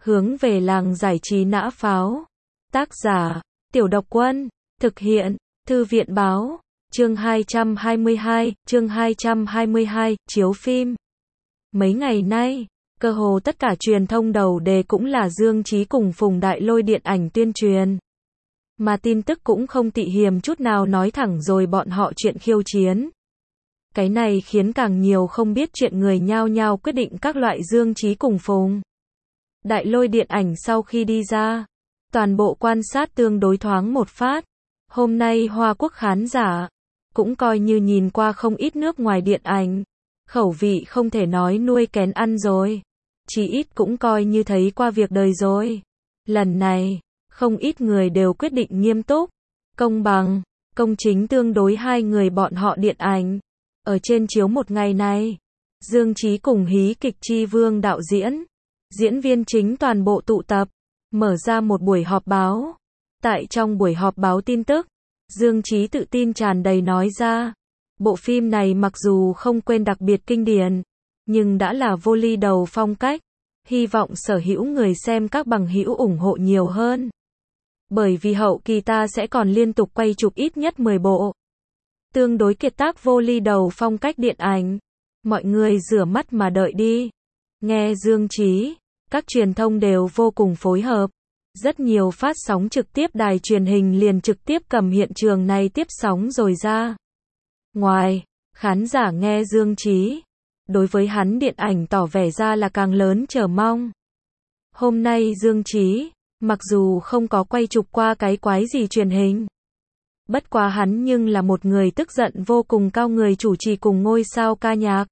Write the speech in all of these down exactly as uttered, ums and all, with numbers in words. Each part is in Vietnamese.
Hướng về làng giải trí nã pháo. Tác giả, Tiểu Độc Quân. Thực hiện, Thư viện Báo. Chương hai trăm hai mươi hai, chương hai trăm hai mươi hai, chiếu phim. Mấy ngày nay, cơ hồ tất cả truyền thông đầu đề cũng là Dương Chí cùng Phùng Đại Lôi điện ảnh tuyên truyền. Mà tin tức cũng không tị hiềm chút nào nói thẳng rồi bọn họ chuyện khiêu chiến. Cái này khiến càng nhiều không biết chuyện người nhao nhao quyết định các loại Dương Chí cùng Phùng Đại Lôi điện ảnh sau khi đi ra. Toàn bộ quan sát tương đối thoáng một phát. Hôm nay Hoa Quốc khán giả cũng coi như nhìn qua không ít nước ngoài điện ảnh. Khẩu vị không thể nói nuôi kén ăn rồi. Chỉ ít cũng coi như thấy qua việc đời rồi. Lần này, không ít người đều quyết định nghiêm túc, công bằng, công chính tương đối hai người bọn họ điện ảnh. Ở trên chiếu một ngày này, Dương Chí cùng hí kịch Chi Vương đạo diễn, diễn viên chính toàn bộ tụ tập, mở ra một buổi họp báo. Tại trong buổi họp báo tin tức, Dương Chí tự tin tràn đầy nói ra, bộ phim này mặc dù không quên đặc biệt kinh điển, nhưng đã là vô ly đầu phong cách, hy vọng sở hữu người xem các bằng hữu ủng hộ nhiều hơn. Bởi vì hậu kỳ ta sẽ còn liên tục quay chụp ít nhất mười bộ. Tương đối kiệt tác vô ly đầu phong cách điện ảnh. Mọi người rửa mắt mà đợi đi. Nghe Dương Chí, các truyền thông đều vô cùng phối hợp. Rất nhiều phát sóng trực tiếp đài truyền hình liền trực tiếp cầm hiện trường này tiếp sóng rồi ra. Ngoài, khán giả nghe Dương Chí, đối với hắn điện ảnh tỏ vẻ ra là càng lớn chờ mong. Hôm nay Dương Chí, mặc dù không có quay chụp qua cái quái gì truyền hình, bất quá hắn nhưng là một người tức giận vô cùng cao người chủ trì cùng ngôi sao ca nhạc.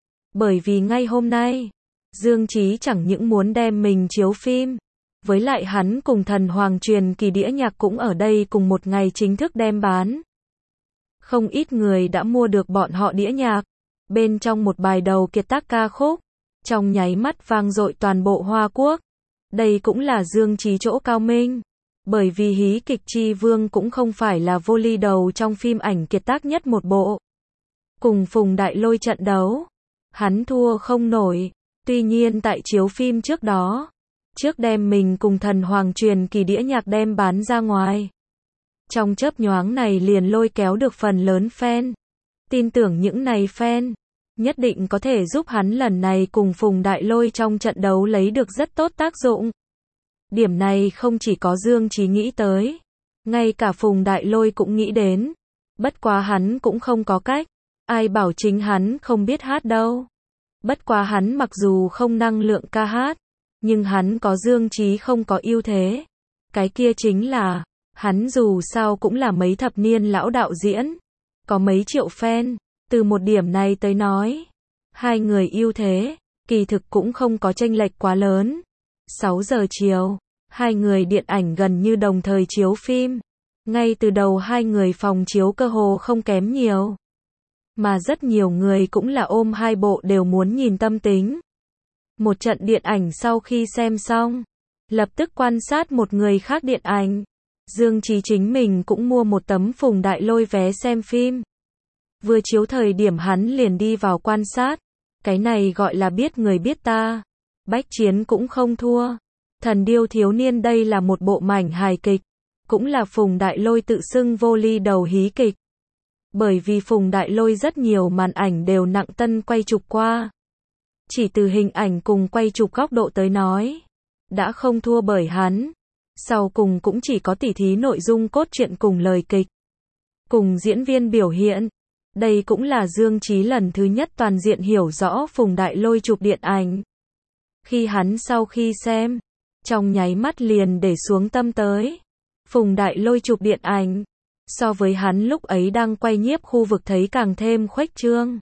Bởi vì ngay hôm nay, Dương Chí chẳng những muốn đem mình chiếu phim, với lại hắn cùng Thần Hoàng truyền kỳ đĩa nhạc cũng ở đây cùng một ngày chính thức đem bán. Không ít người đã mua được bọn họ đĩa nhạc, bên trong một bài đầu kiệt tác ca khúc, trong nháy mắt vang dội toàn bộ Hoa Quốc. Đây cũng là Dương Chí chỗ cao minh, bởi vì hí kịch Chi Vương cũng không phải là vô ly đầu trong phim ảnh kiệt tác nhất một bộ. Cùng Phùng Đại Lôi trận đấu, hắn thua không nổi, tuy nhiên tại chiếu phim trước đó, trước đem mình cùng Thần Hoàng truyền kỳ đĩa nhạc đem bán ra ngoài. Trong chớp nhoáng này liền lôi kéo được phần lớn fan. Tin tưởng những này fan nhất định có thể giúp hắn lần này cùng Phùng Đại Lôi trong trận đấu lấy được rất tốt tác dụng. Điểm này không chỉ có Dương Chí nghĩ tới, ngay cả Phùng Đại Lôi cũng nghĩ đến. Bất quá hắn cũng không có cách, ai bảo chính hắn không biết hát đâu. Bất quá hắn mặc dù không năng lượng ca hát, nhưng hắn có Dương Chí không có ưu thế. Cái kia chính là, hắn dù sao cũng là mấy thập niên lão đạo diễn, có mấy triệu fan. Từ một điểm này tới nói, hai người ưu thế, kỳ thực cũng không có chênh lệch quá lớn. sáu giờ chiều, hai người điện ảnh gần như đồng thời chiếu phim. Ngay từ đầu hai người phòng chiếu cơ hồ không kém nhiều. Mà rất nhiều người cũng là ôm hai bộ đều muốn nhìn tâm tính. Một trận điện ảnh sau khi xem xong, lập tức quan sát một người khác điện ảnh. Dương Chí chính mình cũng mua một tấm Phùng Đại Lôi vé xem phim. Vừa chiếu thời điểm hắn liền đi vào quan sát. Cái này gọi là biết người biết ta. Bách chiến cũng không thua. Thần điêu thiếu niên đây là một bộ mảnh hài kịch. Cũng là Phùng Đại Lôi tự xưng vô ly đầu hí kịch. Bởi vì Phùng Đại Lôi rất nhiều màn ảnh đều nặng tân quay chụp qua. Chỉ từ hình ảnh cùng quay chụp góc độ tới nói, đã không thua bởi hắn. Sau cùng cũng chỉ có tỉ thí nội dung cốt truyện cùng lời kịch, cùng diễn viên biểu hiện. Đây cũng là Dương Chí lần thứ nhất toàn diện hiểu rõ Phùng Đại Lôi chụp điện ảnh. Khi hắn sau khi xem, trong nháy mắt liền để xuống tâm tới. Phùng Đại Lôi chụp điện ảnh, so với hắn lúc ấy đang quay nhiếp khu vực thấy càng thêm khuếch trương.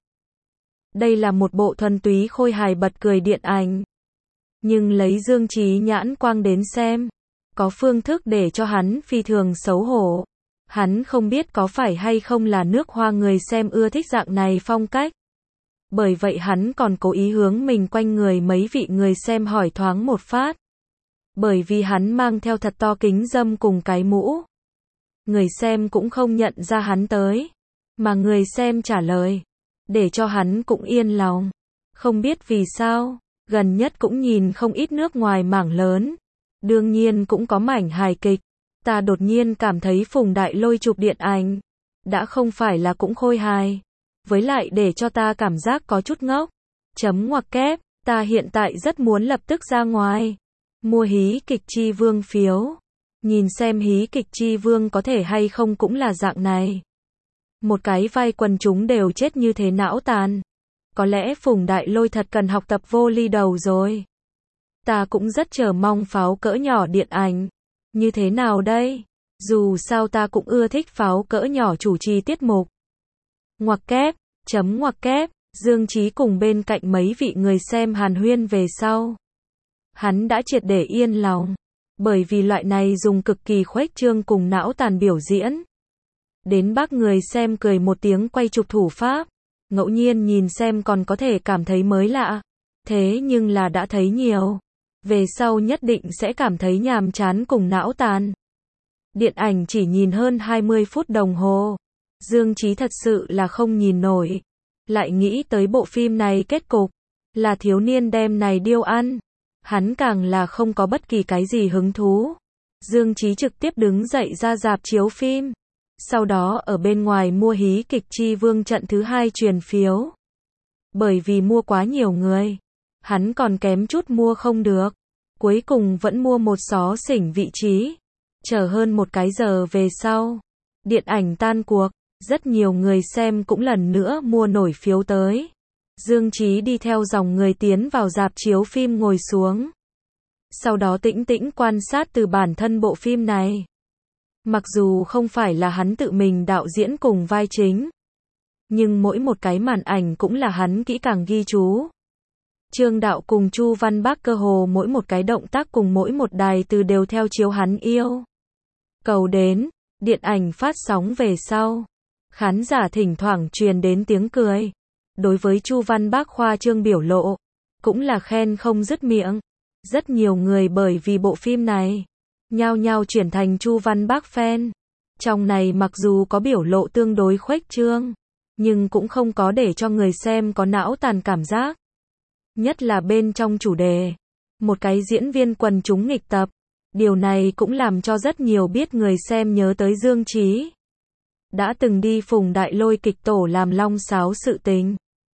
Đây là một bộ thuần túy khôi hài bật cười điện ảnh. Nhưng lấy Dương Chí nhãn quang đến xem, có phương thức để cho hắn phi thường xấu hổ. Hắn không biết có phải hay không là nước Hoa người xem ưa thích dạng này phong cách. Bởi vậy hắn còn cố ý hướng mình quanh người mấy vị người xem hỏi thoáng một phát. Bởi vì hắn mang theo thật to kính dâm cùng cái mũ. Người xem cũng không nhận ra hắn tới. Mà người xem trả lời, để cho hắn cũng yên lòng. Không biết vì sao, gần nhất cũng nhìn không ít nước ngoài mảng lớn. Đương nhiên cũng có mảnh hài kịch. Ta đột nhiên cảm thấy Phùng Đại Lôi chụp điện ảnh. Đã không phải là cũng khôi hài. Với lại để cho ta cảm giác có chút ngốc. Chấm ngoặc kép, ta hiện tại rất muốn lập tức ra ngoài. Mua hí kịch Chi Vương phiếu. Nhìn xem hí kịch Chi Vương có thể hay không cũng là dạng này. Một cái vai quần chúng đều chết như thế não tàn. Có lẽ Phùng Đại Lôi thật cần học tập vô ly đầu rồi. Ta cũng rất chờ mong pháo cỡ nhỏ điện ảnh. Như thế nào đây? Dù sao ta cũng ưa thích pháo cỡ nhỏ chủ trì tiết mục. Ngoặc kép, chấm ngoặc kép, Dương Chí cùng bên cạnh mấy vị người xem hàn huyên về sau. Hắn đã triệt để yên lòng. Bởi vì loại này dùng cực kỳ khuếch trương cùng não tàn biểu diễn. Đến bác người xem cười một tiếng quay chụp thủ pháp. Ngẫu nhiên nhìn xem còn có thể cảm thấy mới lạ. Thế nhưng là đã thấy nhiều. Về sau nhất định sẽ cảm thấy nhàm chán cùng não tàn. Điện ảnh chỉ nhìn hơn hai mươi phút đồng hồ. Dương Chí thật sự là không nhìn nổi. Lại nghĩ tới bộ phim này kết cục. Là thiếu niên đem này điêu ăn. Hắn càng là không có bất kỳ cái gì hứng thú. Dương Chí trực tiếp đứng dậy ra rạp chiếu phim. Sau đó ở bên ngoài mua hí kịch Chi Vương trận thứ hai truyền phiếu. Bởi vì mua quá nhiều người. Hắn còn kém chút mua không được. Cuối cùng vẫn mua một xó xỉnh vị trí. Chờ hơn một cái giờ về sau. Điện ảnh tan cuộc. Rất nhiều người xem cũng lần nữa mua nổi phiếu tới. Dương Chí đi theo dòng người tiến vào rạp chiếu phim ngồi xuống. Sau đó tĩnh tĩnh quan sát từ bản thân bộ phim này. Mặc dù không phải là hắn tự mình đạo diễn cùng vai chính. Nhưng mỗi một cái màn ảnh cũng là hắn kỹ càng ghi chú. Trương Đạo cùng Chu Văn Bác cơ hồ mỗi một cái động tác cùng mỗi một đài từ đều theo chiếu hắn yêu. Cầu đến, điện ảnh phát sóng về sau. Khán giả thỉnh thoảng truyền đến tiếng cười. Đối với Chu Văn Bác khoa trương biểu lộ, cũng là khen không dứt miệng. Rất nhiều người bởi vì bộ phim này, nhao nhao chuyển thành Chu Văn Bác fan. Trong này mặc dù có biểu lộ tương đối khuếch trương, nhưng cũng không có để cho người xem có não tàn cảm giác. Nhất là bên trong chủ đề, một cái diễn viên quần chúng nghịch tập. Điều này cũng làm cho rất nhiều biết người xem nhớ tới Dương Chí. Đã từng đi Phùng Đại Lôi kịch tổ làm long sáo sự tình.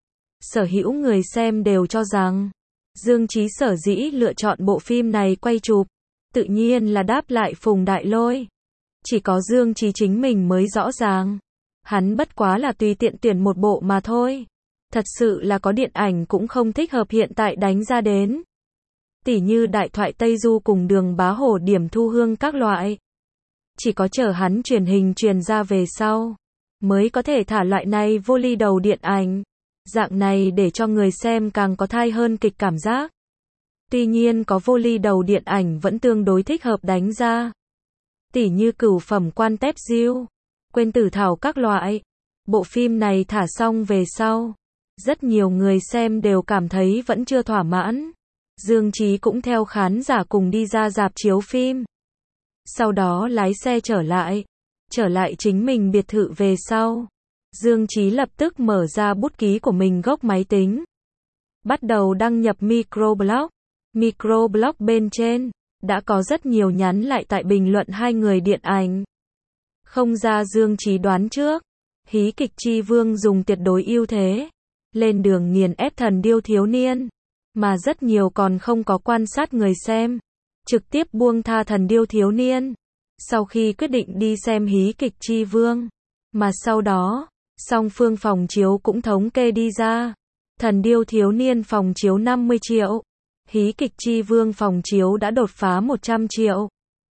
Sở hữu người xem đều cho rằng, Dương Chí sở dĩ lựa chọn bộ phim này quay chụp, tự nhiên là đáp lại Phùng Đại Lôi. Chỉ có Dương Chí chính mình mới rõ ràng. Hắn bất quá là tùy tiện tuyển một bộ mà thôi. Thật sự là có điện ảnh cũng không thích hợp hiện tại đánh ra đến. Tỉ như Đại thoại Tây Du cùng Đường Bá Hổ điểm thu hương các loại. Chỉ có chờ hắn truyền hình truyền ra về sau, mới có thể thả loại này vô ly đầu điện ảnh. Dạng này để cho người xem càng có thai hơn kịch cảm giác. Tuy nhiên có vô ly đầu điện ảnh vẫn tương đối thích hợp đánh ra. Tỉ như Cửu Phẩm Quan Tép Diêu, Quên Tử Thảo các loại. Bộ phim này thả xong về sau, rất nhiều người xem đều cảm thấy vẫn chưa thỏa mãn. Dương Chí cũng theo khán giả cùng đi ra rạp chiếu phim. Sau đó lái xe trở lại. Trở lại chính mình biệt thự về sau. Dương Chí lập tức mở ra bút ký của mình gốc máy tính. Bắt đầu đăng nhập microblog. Microblog bên trên, đã có rất nhiều nhắn lại tại bình luận hai người điện ảnh. Không ra Dương Chí đoán trước. Hí kịch Chi Vương dùng tuyệt đối ưu thế. Lên đường nghiền ép Thần Điêu thiếu niên. Mà rất nhiều còn không có quan sát người xem. Trực tiếp buông tha Thần Điêu thiếu niên. Sau khi quyết định đi xem hí kịch Chi Vương. Mà sau đó, song phương phòng chiếu cũng thống kê đi ra. Thần Điêu thiếu niên phòng chiếu năm mươi triệu. Hí kịch Chi Vương phòng chiếu đã đột phá một trăm triệu.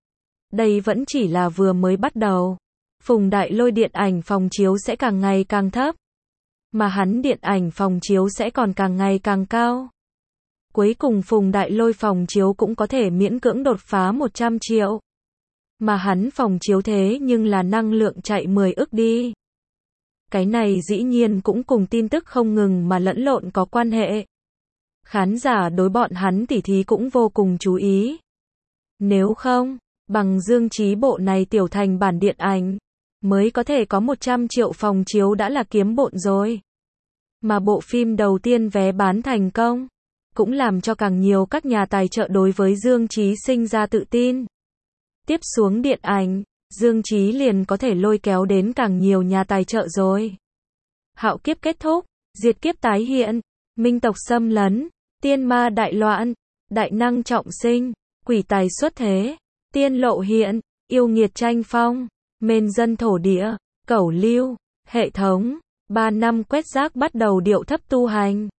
Đây vẫn chỉ là vừa mới bắt đầu. Phùng Đại Lôi điện ảnh phòng chiếu sẽ càng ngày càng thấp. Mà hắn điện ảnh phòng chiếu sẽ còn càng ngày càng cao. Cuối cùng Phùng Đại Lôi phòng chiếu cũng có thể miễn cưỡng đột phá một trăm triệu. Mà hắn phòng chiếu thế nhưng là năng lượng chạy mười ức đi. Cái này dĩ nhiên cũng cùng tin tức không ngừng mà lẫn lộn có quan hệ. Khán giả đối bọn hắn tỉ thí cũng vô cùng chú ý. Nếu không, bằng Dương Chí bộ này tiểu thành bản điện ảnh, mới có thể có một trăm triệu phòng chiếu đã là kiếm bộn rồi. Mà bộ phim đầu tiên vé bán thành công, cũng làm cho càng nhiều các nhà tài trợ đối với Dương Chí sinh ra tự tin. Tiếp xuống điện ảnh, Dương Chí liền có thể lôi kéo đến càng nhiều nhà tài trợ rồi. Hạo kiếp kết thúc, diệt kiếp tái hiện, minh tộc xâm lấn, tiên ma đại loạn, đại năng trọng sinh, quỷ tài xuất thế, tiên lộ hiện, yêu nghiệt tranh phong, mền dân thổ địa, cẩu lưu, hệ thống, ba năm quét rác bắt đầu điệu thấp tu hành.